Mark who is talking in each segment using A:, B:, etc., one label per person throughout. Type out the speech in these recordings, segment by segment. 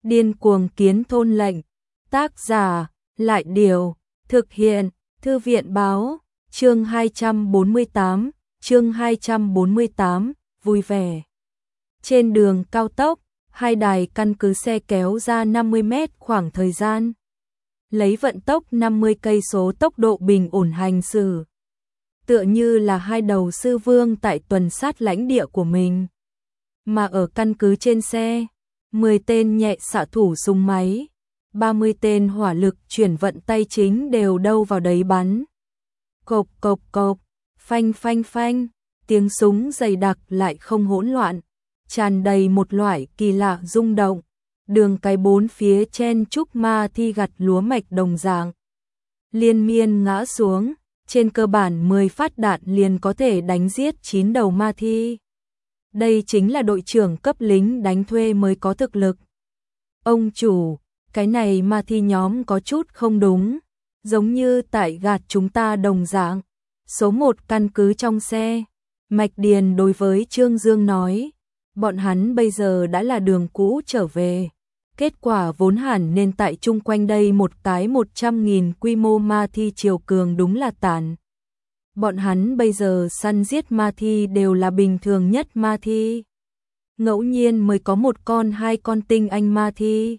A: Điên cuồng kiến thôn lệnh. Tác giả, Lại Điều. Thực hiện, Thư viện Báo. Chương 248, vui vẻ. Trên đường cao tốc, hai đài căn cứ xe kéo ra 50 mét khoảng thời gian. Lấy vận tốc 50 cây số tốc độ bình ổn hành xử. Tựa như là hai đầu sư vương tại tuần sát lãnh địa của mình. Mà ở căn cứ trên xe, 10 tên nhẹ xạ thủ súng máy, 30 tên hỏa lực chuyển vận tay chính đều đâu vào đấy bắn. Cộp cộp cộp, phanh phanh phanh, tiếng súng dày đặc lại không hỗn loạn, tràn đầy một loại kỳ lạ rung động. Đường cái bốn phía chen chúc ma thi gặt lúa mạch đồng dạng. Liên miên ngã xuống, trên cơ bản 10 phát đạn liền có thể đánh giết 9 đầu ma thi. Đây chính là đội trưởng cấp lính đánh thuê mới có thực lực. Ông chủ, cái này ma thi nhóm có chút không đúng, giống như tại gạt chúng ta đồng dạng. Số 1 căn cứ trong xe, Mạch Điền đối với Trương Dương nói, bọn hắn bây giờ đã là đường cũ trở về. Kết quả vốn hẳn nên tại chung quanh đây một cái 100.000 quy mô ma thi triều cường đúng là tàn. Bọn hắn bây giờ săn giết ma thi đều là bình thường nhất ma thi. Ngẫu nhiên mới có một con hai con tinh anh ma thi.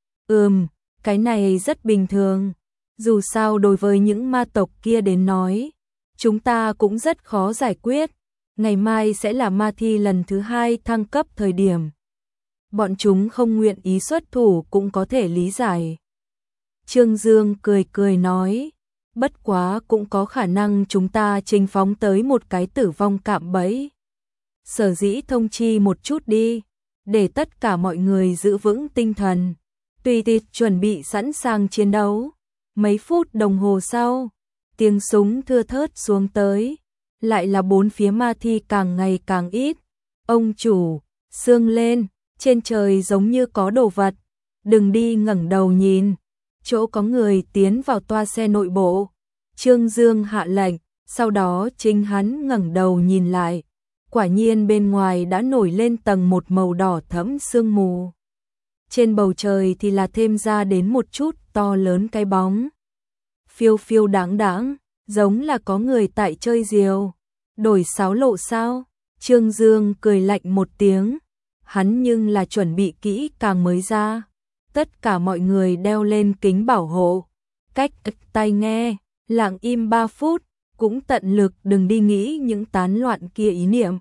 A: Cái này rất bình thường. Dù sao đối với những ma tộc kia đến nói, chúng ta cũng rất khó giải quyết. Ngày mai sẽ là ma thi lần thứ 2 thăng cấp thời điểm. Bọn chúng không nguyện ý xuất thủ cũng có thể lý giải. Trương Dương cười cười nói, bất quá cũng có khả năng chúng ta chinh phóng tới một cái tử vong cạm bẫy. Sở dĩ thông chi một chút đi, để tất cả mọi người giữ vững tinh thần, tùy tiện chuẩn bị sẵn sàng chiến đấu. Mấy phút đồng hồ sau, tiếng súng thưa thớt xuống tới, lại là bốn phía ma thi càng ngày càng ít. Ông chủ, sương lên, trên trời giống như có đồ vật, đừng đi ngẩng đầu nhìn. Chỗ có người tiến vào toa xe nội bộ. Trương Dương hạ lệnh, sau đó chính hắn ngẩng đầu nhìn lại. Quả nhiên bên ngoài đã nổi lên tầng một màu đỏ thẫm sương mù. Trên bầu trời thì là thêm ra đến một chút to lớn cái bóng. Phiêu phiêu đáng đáng, giống là có người tại chơi diều. Đổi sáo lộ sao? Trương Dương cười lạnh một tiếng. Hắn nhưng là chuẩn bị kỹ càng mới ra. Tất cả mọi người đeo lên kính bảo hộ. Cách tai nghe, lặng im 3 phút, cũng tận lực đừng đi nghĩ những tán loạn kia ý niệm.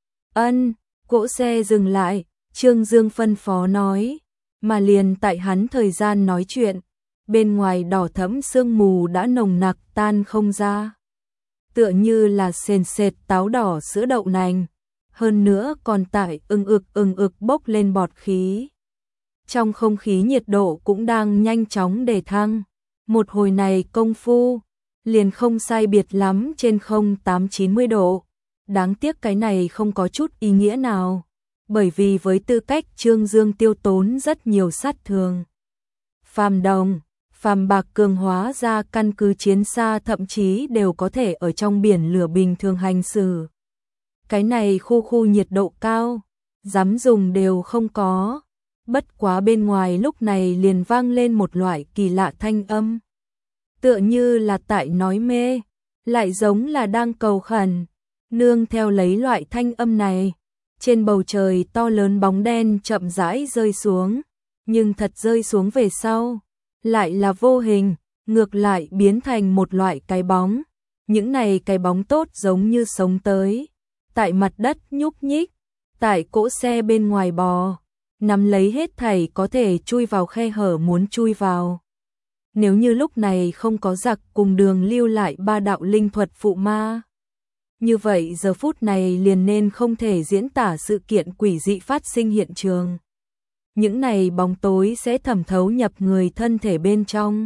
A: Cỗ xe dừng lại, Trương Dương phân phó nói. Mà liền tại hắn thời gian nói chuyện, bên ngoài đỏ thẫm sương mù đã nồng nặc tan không ra. Tựa như là sền sệt táo đỏ sữa đậu nành. Hơn nữa còn tại ưng ực bốc lên bọt khí. Trong không khí nhiệt độ cũng đang nhanh chóng đề thăng. Một hồi này công phu, liền không sai biệt lắm trên 08-90 độ. Đáng tiếc cái này không có chút ý nghĩa nào. Bởi vì với tư cách Trương Dương tiêu tốn rất nhiều sát thương. Phàm đồng, phàm bạc cường hóa ra căn cứ chiến xa thậm chí đều có thể ở trong biển lửa bình thường hành xử. Cái này khu nhiệt độ cao, dám dùng đều không có. Bất quá bên ngoài lúc này liền vang lên một loại kỳ lạ thanh âm. Tựa như là tại nói mê, lại giống là đang cầu khẩn. Nương theo lấy loại thanh âm này, trên bầu trời to lớn bóng đen chậm rãi rơi xuống. Nhưng thật rơi xuống về sau, lại là vô hình, ngược lại biến thành một loại cái bóng. Những này cái bóng tốt giống như sống tới. Tại mặt đất nhúc nhích, tại cỗ xe bên ngoài bò, nắm lấy hết thảy có thể chui vào khe hở muốn chui vào. Nếu như lúc này không có giặc cùng đường lưu lại 3 đạo linh thuật phụ ma, như vậy giờ phút này liền nên không thể diễn tả sự kiện quỷ dị phát sinh hiện trường. Những này bóng tối sẽ thẩm thấu nhập người thân thể bên trong,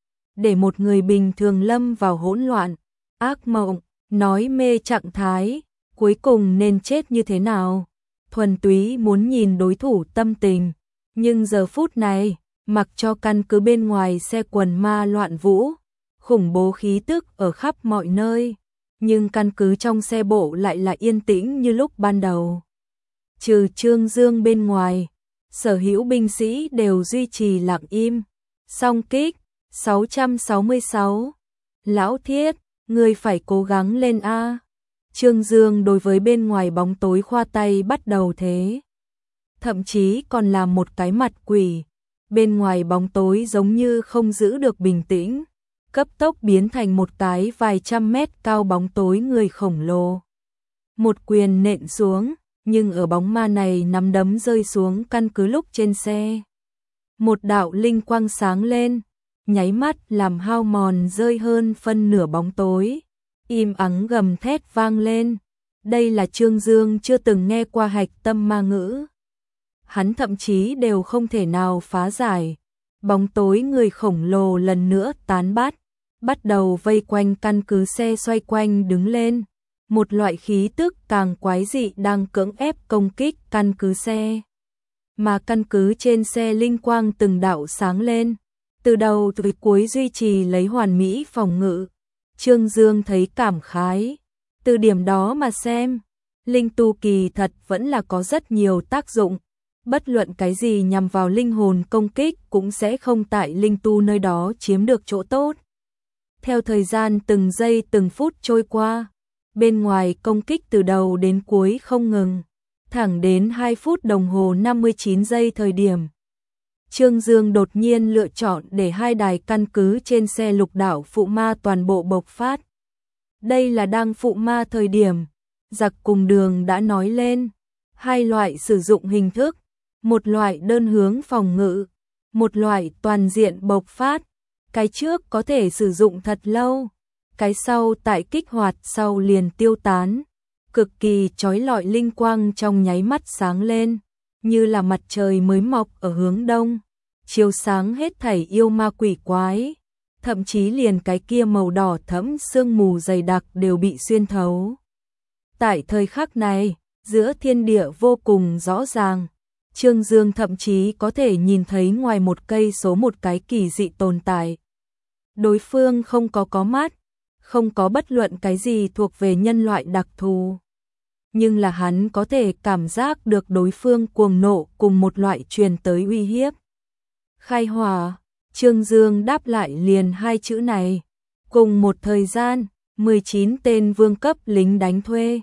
A: để một người bình thường lâm vào hỗn loạn, ác mộng, nói mê trạng thái. Cuối cùng nên chết như thế nào? Thuần túy muốn nhìn đối thủ tâm tình. Nhưng giờ phút này, mặc cho căn cứ bên ngoài xe quần ma loạn vũ, khủng bố khí tức ở khắp mọi nơi. Nhưng căn cứ trong xe bộ lại là yên tĩnh như lúc ban đầu. Trừ Trương Dương bên ngoài, sở hữu binh sĩ đều duy trì lặng im. Song kích, 666. Lão Thiết, ngươi phải cố gắng lên a. Trương Dương đối với bên ngoài bóng tối khoa tay bắt đầu thế. Thậm chí còn làm một cái mặt quỷ. Bên ngoài bóng tối giống như không giữ được bình tĩnh, cấp tốc biến thành một cái vài trăm mét cao bóng tối người khổng lồ. Một quyền nện xuống, nhưng ở bóng ma này nắm đấm rơi xuống căn cứ lúc trên xe. Một đạo linh quang sáng lên, nháy mắt làm hao mòn rơi hơn phân nửa bóng tối. Im ắng gầm thét vang lên. Đây là Trương Dương chưa từng nghe qua hạch tâm ma ngữ. Hắn thậm chí đều không thể nào phá giải. Bóng tối người khổng lồ lần nữa tán bắt đầu vây quanh căn cứ xe xoay quanh đứng lên. Một loại khí tức càng quái dị đang cưỡng ép công kích căn cứ xe. Mà căn cứ trên xe linh quang từng đạo sáng lên, từ đầu tới cuối duy trì lấy hoàn mỹ phòng ngự. Trương Dương thấy cảm khái. Từ điểm đó mà xem, linh tu kỳ thật vẫn là có rất nhiều tác dụng. Bất luận cái gì nhằm vào linh hồn công kích cũng sẽ không tại linh tu nơi đó chiếm được chỗ tốt. Theo thời gian từng giây từng phút trôi qua, bên ngoài công kích từ đầu đến cuối không ngừng, thẳng đến 2 phút đồng hồ 59 giây thời điểm. Trương Dương đột nhiên lựa chọn để hai đài căn cứ trên xe lục đạo phụ ma toàn bộ bộc phát. Đây là đang phụ ma thời điểm, giặc cùng đường đã nói lên, hai loại sử dụng hình thức, một loại đơn hướng phòng ngự, một loại toàn diện bộc phát. Cái trước có thể sử dụng thật lâu, cái sau tại kích hoạt sau liền tiêu tán, cực kỳ chói lọi linh quang trong nháy mắt sáng lên, như là mặt trời mới mọc ở hướng đông, chiếu sáng hết thảy yêu ma quỷ quái, thậm chí liền cái kia màu đỏ thẫm sương mù dày đặc đều bị xuyên thấu. Tại thời khắc này, giữa thiên địa vô cùng rõ ràng, Trương Dương thậm chí có thể nhìn thấy ngoài một cây số một cái kỳ dị tồn tại. Đối phương không có mắt, không có bất luận cái gì thuộc về nhân loại đặc thù. Nhưng là hắn có thể cảm giác được đối phương cuồng nộ cùng một loại truyền tới uy hiếp. Khai hỏa, Trương Dương đáp lại liền hai chữ này. Cùng một thời gian, 19 tên vương cấp lính đánh thuê,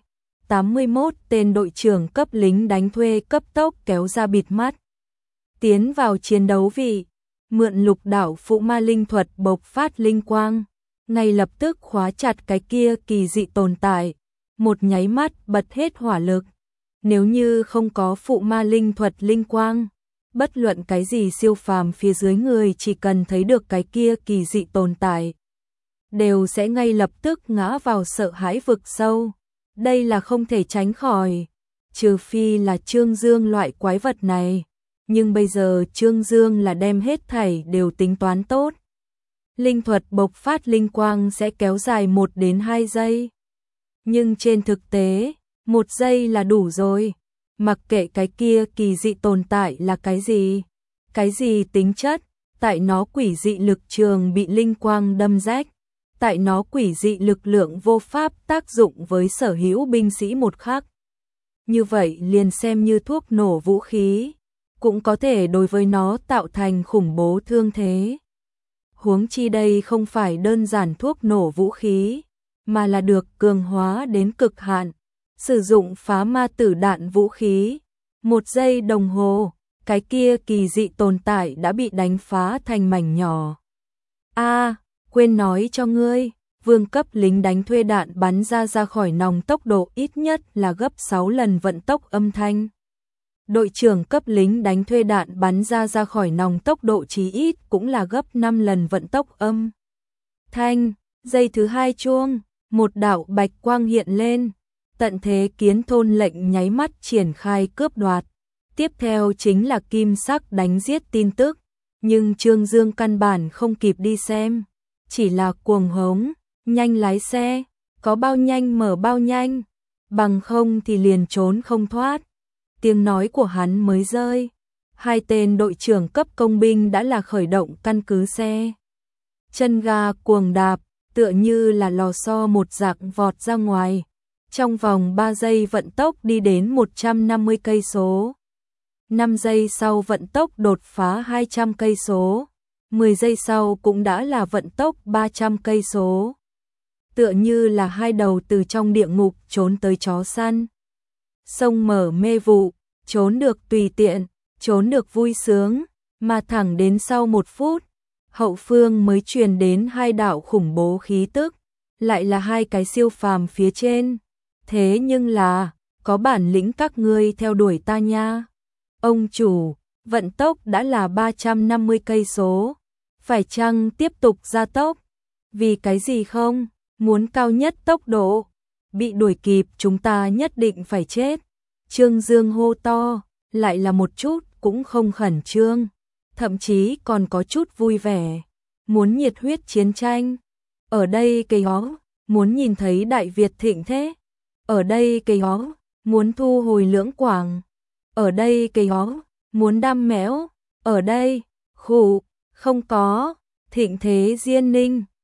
A: 81 tên đội trưởng cấp lính đánh thuê cấp tốc kéo ra bịt mắt. Tiến vào chiến đấu vị, mượn lục đạo phụ ma linh thuật bộc phát linh quang, ngay lập tức khóa chặt cái kia kỳ dị tồn tại, một nháy mắt bật hết hỏa lực. Nếu như không có phụ ma linh thuật linh quang, bất luận cái gì siêu phàm phía dưới người chỉ cần thấy được cái kia kỳ dị tồn tại, đều sẽ ngay lập tức ngã vào sợ hãi vực sâu. Đây là không thể tránh khỏi, trừ phi là Trương Dương loại quái vật này. Nhưng bây giờ Trương Dương là đem hết thảy đều tính toán tốt. Linh thuật bộc phát linh quang sẽ kéo dài 1 đến 2 giây. Nhưng trên thực tế, 1 giây là đủ rồi. Mặc kệ cái kia kỳ dị tồn tại là cái gì tính chất, tại nó quỷ dị lực trường bị linh quang đâm rách, tại nó quỷ dị lực lượng vô pháp tác dụng với sở hữu binh sĩ một khắc. Như vậy liền xem như thuốc nổ vũ khí, cũng có thể đối với nó tạo thành khủng bố thương thế. Huống chi đây không phải đơn giản thuốc nổ vũ khí, mà là được cường hóa đến cực hạn, sử dụng phá ma tử đạn vũ khí. 1 giây đồng hồ, cái kia kỳ dị tồn tại đã bị đánh phá thành mảnh nhỏ. Quên nói cho ngươi, vương cấp lính đánh thuê đạn bắn ra khỏi nòng tốc độ ít nhất là gấp 6 lần vận tốc âm thanh. Đội trưởng cấp lính đánh thuê đạn bắn ra khỏi nòng tốc độ chí ít cũng là gấp 5 lần vận tốc âm thanh. Giây thứ 2 chuông, một đạo bạch quang hiện lên, tận thế kiến thôn lệnh nháy mắt triển khai cướp đoạt. Tiếp theo chính là kim sắc đánh giết tin tức, nhưng Trương Dương căn bản không kịp đi xem, chỉ là cuồng hống, nhanh lái xe, có bao nhanh mở bao nhanh, bằng không thì liền trốn không thoát. Tiếng nói của hắn mới rơi, 2 tên đội trưởng cấp công binh đã là khởi động căn cứ xe. Chân ga cuồng đạp, tựa như là lò xo một dạng vọt ra ngoài, trong vòng 3 giây vận tốc đi đến 150 cây số. 5 giây sau vận tốc đột phá 200 cây số, 10 giây sau cũng đã là vận tốc 300 cây số. Tựa như là hai đầu từ trong địa ngục trốn tới chó săn. Sông mở mê vụ, trốn được tùy tiện, trốn được vui sướng, mà thẳng đến sau 1 phút, hậu phương mới truyền đến hai đạo khủng bố khí tức, lại là hai cái siêu phàm phía trên. Thế nhưng là, có bản lĩnh các ngươi theo đuổi ta nha. Ông chủ, vận tốc đã là 350 cây số, phải chăng tiếp tục gia tốc? Vì cái gì không? Muốn cao nhất tốc độ, bị đuổi kịp chúng ta nhất định phải chết. Trương Dương hô to, lại là một chút cũng không khẩn trương, thậm chí còn có chút vui vẻ, muốn nhiệt huyết chiến tranh. Ở đây cây hó, muốn nhìn thấy Đại Việt thịnh thế. Ở đây cây hó, muốn thu hồi Lưỡng Quảng. Ở đây cây hó, muốn đam mẽo. Ở đây, khụ, không có, thịnh thế Diên Ninh.